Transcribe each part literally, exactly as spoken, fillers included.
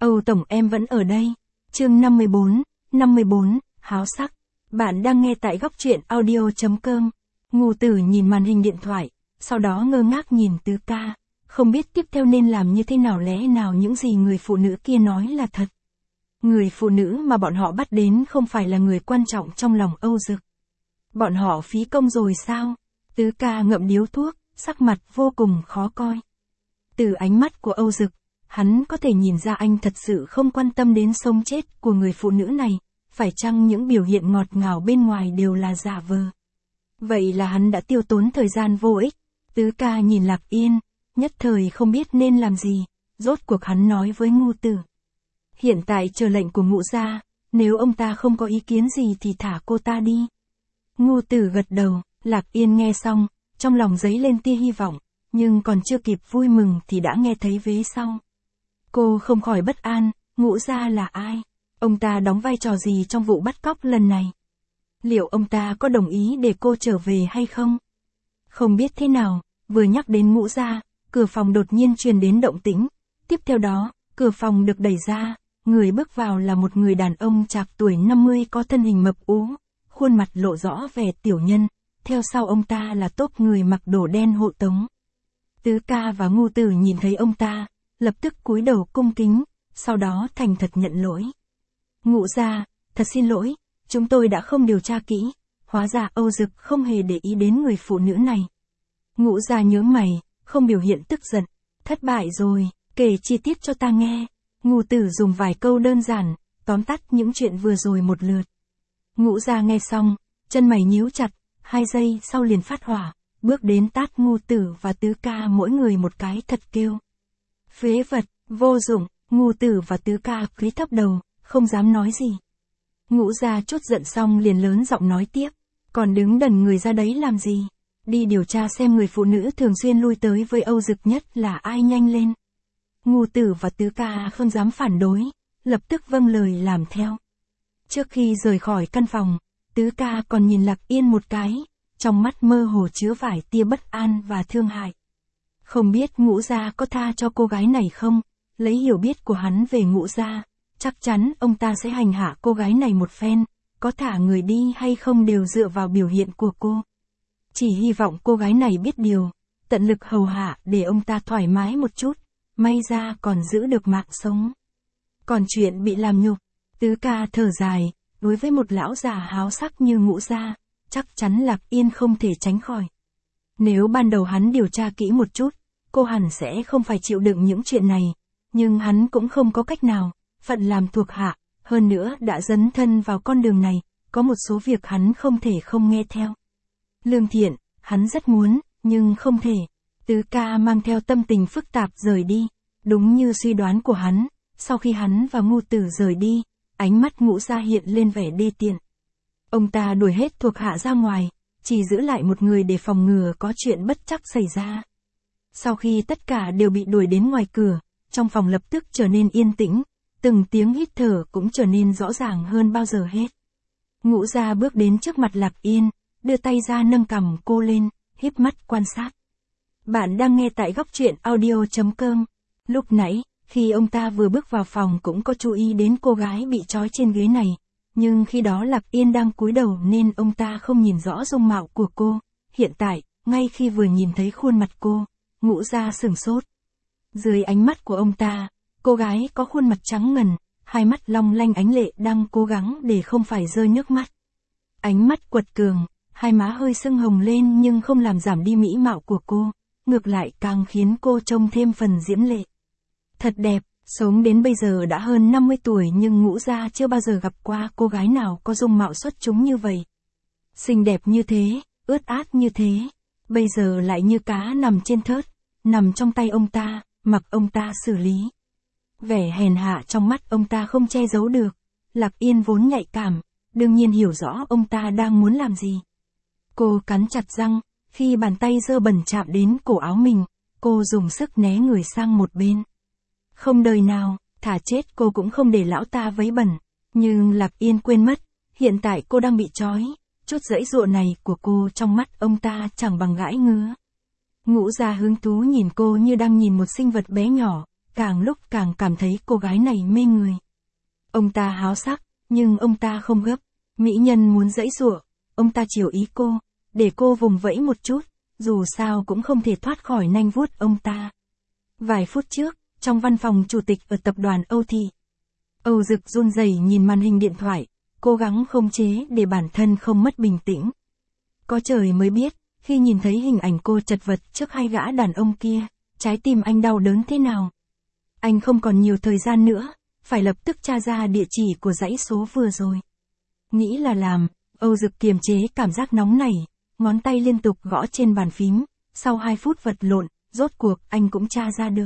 Âu Tổng em vẫn ở đây. Chương năm mươi bốn, năm mươi bốn, háo sắc. Bạn đang nghe tại góc truyện audio.com. Ngô Tử nhìn màn hình điện thoại, sau đó ngơ ngác nhìn Tứ Ca, không biết tiếp theo nên làm như thế nào, lẽ nào những gì người phụ nữ kia nói là thật. Người phụ nữ mà bọn họ bắt đến không phải là người quan trọng trong lòng Âu Dực. Bọn họ phí công rồi sao? Tứ Ca ngậm điếu thuốc, sắc mặt vô cùng khó coi. Từ ánh mắt của Âu Dực, hắn có thể nhìn ra anh thật sự không quan tâm đến sống chết của người phụ nữ này, phải chăng những biểu hiện ngọt ngào bên ngoài đều là giả vờ. Vậy là hắn đã tiêu tốn thời gian vô ích. Tứ Ca nhìn Lạc Yên, nhất thời không biết nên làm gì, rốt cuộc hắn nói với Ngô Tử. Hiện tại chờ lệnh của Ngũ gia, nếu ông ta không có ý kiến gì thì thả cô ta đi. Ngô Tử gật đầu, Lạc Yên nghe xong, trong lòng dấy lên tia hy vọng, nhưng còn chưa kịp vui mừng thì đã nghe thấy vế sau. Cô không khỏi bất an, Ngũ gia là ai? Ông ta đóng vai trò gì trong vụ bắt cóc lần này? Liệu ông ta có đồng ý để cô trở về hay không? Không biết thế nào, vừa nhắc đến Ngũ gia, cửa phòng đột nhiên truyền đến động tĩnh. Tiếp theo đó, cửa phòng được đẩy ra, người bước vào là một người đàn ông trạc tuổi năm mươi có thân hình mập ú, khuôn mặt lộ rõ vẻ tiểu nhân, theo sau ông ta là tốp người mặc đồ đen hộ tống. Tứ Ca và Ngô Tử nhìn thấy ông ta, lập tức cúi đầu cung kính, sau đó thành thật nhận lỗi. Ngũ gia, thật xin lỗi, chúng tôi đã không điều tra kỹ, hóa ra Âu Dực không hề để ý đến người phụ nữ này. Ngũ gia nhướng mày, không biểu hiện tức giận, thất bại rồi, kể chi tiết cho ta nghe. Ngô Tử dùng vài câu đơn giản, tóm tắt những chuyện vừa rồi một lượt. Ngũ gia nghe xong, chân mày nhíu chặt, hai giây sau liền phát hỏa, bước đến tát Ngô Tử và Tứ Ca mỗi người một cái thật kêu. Phế vật, vô dụng. Ngô Tử và Tứ Ca cúi thấp đầu, không dám nói gì. Ngũ gia chốt giận xong liền lớn giọng nói tiếp, còn đứng đần người ra đấy làm gì? Đi điều tra xem người phụ nữ thường xuyên lui tới với Âu Dực nhất là ai, nhanh lên. Ngô Tử và Tứ Ca không dám phản đối, lập tức vâng lời làm theo. Trước khi rời khỏi căn phòng, Tứ Ca còn nhìn Lạc Yên một cái, trong mắt mơ hồ chứa vài tia bất an và thương hại. Không biết Ngũ gia có tha cho cô gái này không? Lấy hiểu biết của hắn về Ngũ gia, chắc chắn ông ta sẽ hành hạ cô gái này một phen, có thả người đi hay không đều dựa vào biểu hiện của cô. Chỉ hy vọng cô gái này biết điều, tận lực hầu hạ để ông ta thoải mái một chút, may ra còn giữ được mạng sống. Còn chuyện bị làm nhục, Tứ Ca thở dài, đối với một lão già háo sắc như Ngũ gia, chắc chắn Lạc Yên không thể tránh khỏi. Nếu ban đầu hắn điều tra kỹ một chút, cô hẳn sẽ không phải chịu đựng những chuyện này, nhưng hắn cũng không có cách nào, phận làm thuộc hạ, hơn nữa đã dấn thân vào con đường này, có một số việc hắn không thể không nghe theo. Lương thiện, hắn rất muốn, nhưng không thể. Tứ Ca mang theo tâm tình phức tạp rời đi, đúng như suy đoán của hắn, sau khi hắn và Ngô Tử rời đi, ánh mắt Ngũ gia hiện lên vẻ đê tiện. Ông ta đuổi hết thuộc hạ ra ngoài, chỉ giữ lại một người để phòng ngừa có chuyện bất trắc xảy ra. Sau khi tất cả đều bị đuổi đến ngoài cửa, trong phòng lập tức trở nên yên tĩnh, từng tiếng hít thở cũng trở nên rõ ràng hơn bao giờ hết. Ngũ gia bước đến trước mặt Lạc Yên, đưa tay ra nâng cằm cô lên, híp mắt quan sát. Bạn đang nghe tại góc truyện audio.com. Lúc nãy, khi ông ta vừa bước vào phòng cũng có chú ý đến cô gái bị trói trên ghế này, nhưng khi đó Lạc Yên đang cúi đầu nên ông ta không nhìn rõ dung mạo của cô. Hiện tại, ngay khi vừa nhìn thấy khuôn mặt cô, Ngũ gia sửng sốt. Dưới ánh mắt của ông ta, cô gái có khuôn mặt trắng ngần, hai mắt long lanh ánh lệ đang cố gắng để không phải rơi nước mắt. Ánh mắt quật cường, hai má hơi sưng hồng lên nhưng không làm giảm đi mỹ mạo của cô, ngược lại càng khiến cô trông thêm phần diễm lệ. Thật đẹp, sống đến bây giờ đã hơn năm mươi tuổi nhưng Ngũ gia chưa bao giờ gặp qua cô gái nào có dung mạo xuất chúng như vậy. Xinh đẹp như thế, ướt át như thế, bây giờ lại như cá nằm trên thớt, nằm trong tay ông ta, mặc ông ta xử lý. Vẻ hèn hạ trong mắt ông ta không che giấu được. Lạc Yên vốn nhạy cảm, đương nhiên hiểu rõ ông ta đang muốn làm gì. Cô cắn chặt răng, khi bàn tay dơ bẩn chạm đến cổ áo mình, cô dùng sức né người sang một bên. Không đời nào, thả chết cô cũng không để lão ta vấy bẩn. Nhưng Lạc Yên quên mất, hiện tại cô đang bị trói, chút giãy giụa này của cô trong mắt ông ta chẳng bằng gãi ngứa. Ngũ gia hứng thú nhìn cô như đang nhìn một sinh vật bé nhỏ, càng lúc càng cảm thấy cô gái này mê người. Ông ta háo sắc, nhưng ông ta không gấp. Mỹ nhân muốn giãy giụa, ông ta chiều ý cô, để cô vùng vẫy một chút, dù sao cũng không thể thoát khỏi nanh vuốt ông ta. Vài phút trước, trong văn phòng chủ tịch ở tập đoàn Âu Thị, Âu Dực run rẩy nhìn màn hình điện thoại, cố gắng khống chế để bản thân không mất bình tĩnh. Có trời mới biết, khi nhìn thấy hình ảnh cô chật vật trước hai gã đàn ông kia, trái tim anh đau đớn thế nào. Anh không còn nhiều thời gian nữa, phải lập tức tra ra địa chỉ của dãy số vừa rồi. Nghĩ là làm, Âu Dực kiềm chế cảm giác nóng nảy, ngón tay liên tục gõ trên bàn phím, sau hai phút vật lộn, rốt cuộc anh cũng tra ra được.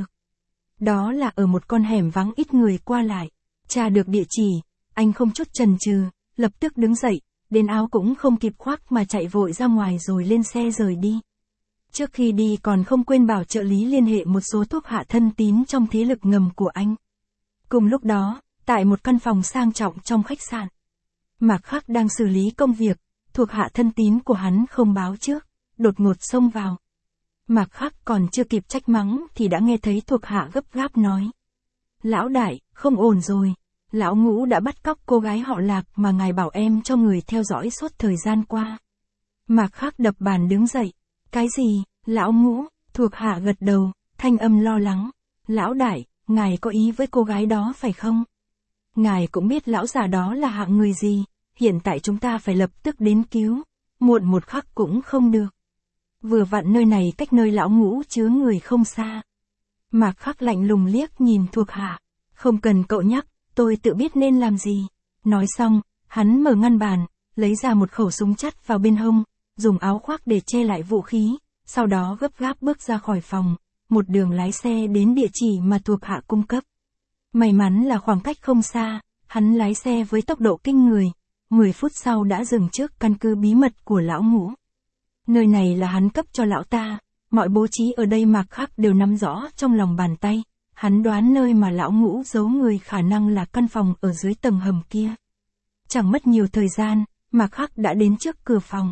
Đó là ở một con hẻm vắng ít người qua lại. Tra được địa chỉ, anh không chút chần chừ, lập tức đứng dậy, đến áo cũng không kịp khoác mà chạy vội ra ngoài rồi lên xe rời đi. Trước khi đi còn không quên bảo trợ lý liên hệ một số thuộc hạ thân tín trong thế lực ngầm của anh. Cùng lúc đó, tại một căn phòng sang trọng trong khách sạn, Mạc Khắc đang xử lý công việc, thuộc hạ thân tín của hắn không báo trước, đột ngột xông vào. Mạc Khắc còn chưa kịp trách mắng thì đã nghe thấy thuộc hạ gấp gáp nói. Lão đại, không ổn rồi. Lão Ngũ đã bắt cóc cô gái họ Lạc mà ngài bảo em cho người theo dõi suốt thời gian qua. Mạc Khắc đập bàn đứng dậy. Cái gì, Lão Ngũ? Thuộc hạ gật đầu, thanh âm lo lắng. Lão đại, ngài có ý với cô gái đó phải không? Ngài cũng biết lão già đó là hạng người gì, hiện tại chúng ta phải lập tức đến cứu, muộn một khắc cũng không được. Vừa vặn nơi này cách nơi Lão Ngũ chứa người không xa. Mạc Khắc lạnh lùng liếc nhìn thuộc hạ. Không cần cậu nhắc, tôi tự biết nên làm gì. Nói xong, hắn mở ngăn bàn, lấy ra một khẩu súng chắt vào bên hông, dùng áo khoác để che lại vũ khí, sau đó gấp gáp bước ra khỏi phòng, một đường lái xe đến địa chỉ mà thuộc hạ cung cấp. May mắn là khoảng cách không xa, hắn lái xe với tốc độ kinh người, mười phút sau đã dừng trước căn cứ bí mật của Lão Ngũ. Nơi này là hắn cấp cho lão ta, mọi bố trí ở đây Mạc Khắc đều nắm rõ trong lòng bàn tay. Hắn đoán nơi mà Lão Ngũ giấu người khả năng là căn phòng ở dưới tầng hầm kia. Chẳng mất nhiều thời gian, Mạc Khắc đã đến trước cửa phòng.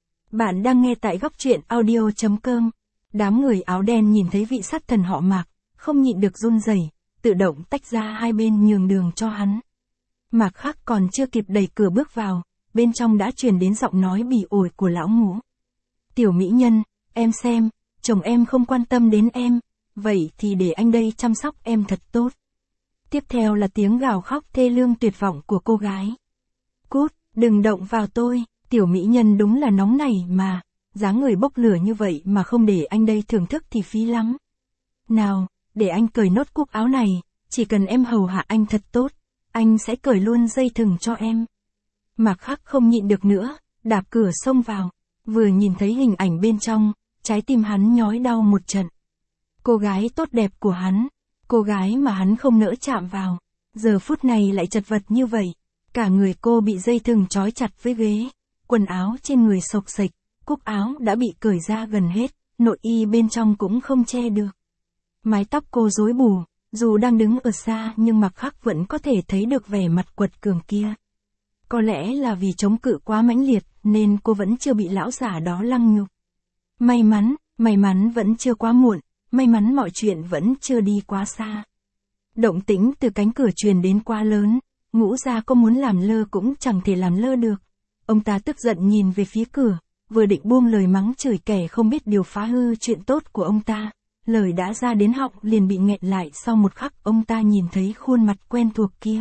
Bạn đang nghe tại góc truyện audio chấm com. Đám người áo đen nhìn thấy vị sát thần họ Mạc, không nhịn được run rẩy, tự động tách ra hai bên nhường đường cho hắn. Mạc Khắc còn chưa kịp đẩy cửa bước vào, bên trong đã truyền đến giọng nói bỉ ổi của Lão Ngũ. Tiểu mỹ nhân, em xem, chồng em không quan tâm đến em, vậy thì để anh đây chăm sóc em thật tốt. Tiếp theo là tiếng gào khóc thê lương tuyệt vọng của cô gái. Cút, đừng động vào tôi, tiểu mỹ nhân đúng là nóng nảy mà, dáng người bốc lửa như vậy mà không để anh đây thưởng thức thì phí lắm. Nào, để anh cởi nốt cúc áo này, chỉ cần em hầu hạ anh thật tốt, anh sẽ cởi luôn dây thừng cho em. Mạc Khắc không nhịn được nữa, đạp cửa xông vào, vừa nhìn thấy hình ảnh bên trong, trái tim hắn nhói đau một trận. Cô gái tốt đẹp của hắn, cô gái mà hắn không nỡ chạm vào, giờ phút này lại chật vật như vậy, cả người cô bị dây thừng trói chặt với ghế, quần áo trên người xộc xệch, cúc áo đã bị cởi ra gần hết, nội y bên trong cũng không che được. Mái tóc cô rối bù, dù đang đứng ở xa nhưng Mạc Khắc vẫn có thể thấy được vẻ mặt quật cường kia. Có lẽ là vì chống cự quá mãnh liệt nên cô vẫn chưa bị lão giả đó lăng nhục. May mắn, may mắn vẫn chưa quá muộn, may mắn mọi chuyện vẫn chưa đi quá xa. Động tĩnh từ cánh cửa truyền đến quá lớn, Ngũ gia có muốn làm lơ cũng chẳng thể làm lơ được. Ông ta tức giận nhìn về phía cửa, vừa định buông lời mắng chửi kẻ không biết điều phá hư chuyện tốt của ông ta. Lời đã ra đến họng liền bị nghẹn lại sau một khắc ông ta nhìn thấy khuôn mặt quen thuộc kia.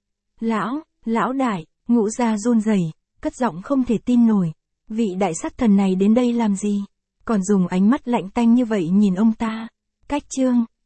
Lão, lão đại, Ngũ gia run rẩy, cất giọng không thể tin nổi. Vị đại sát thần này đến đây làm gì? Còn dùng ánh mắt lạnh tanh như vậy nhìn ông ta. Cách chương,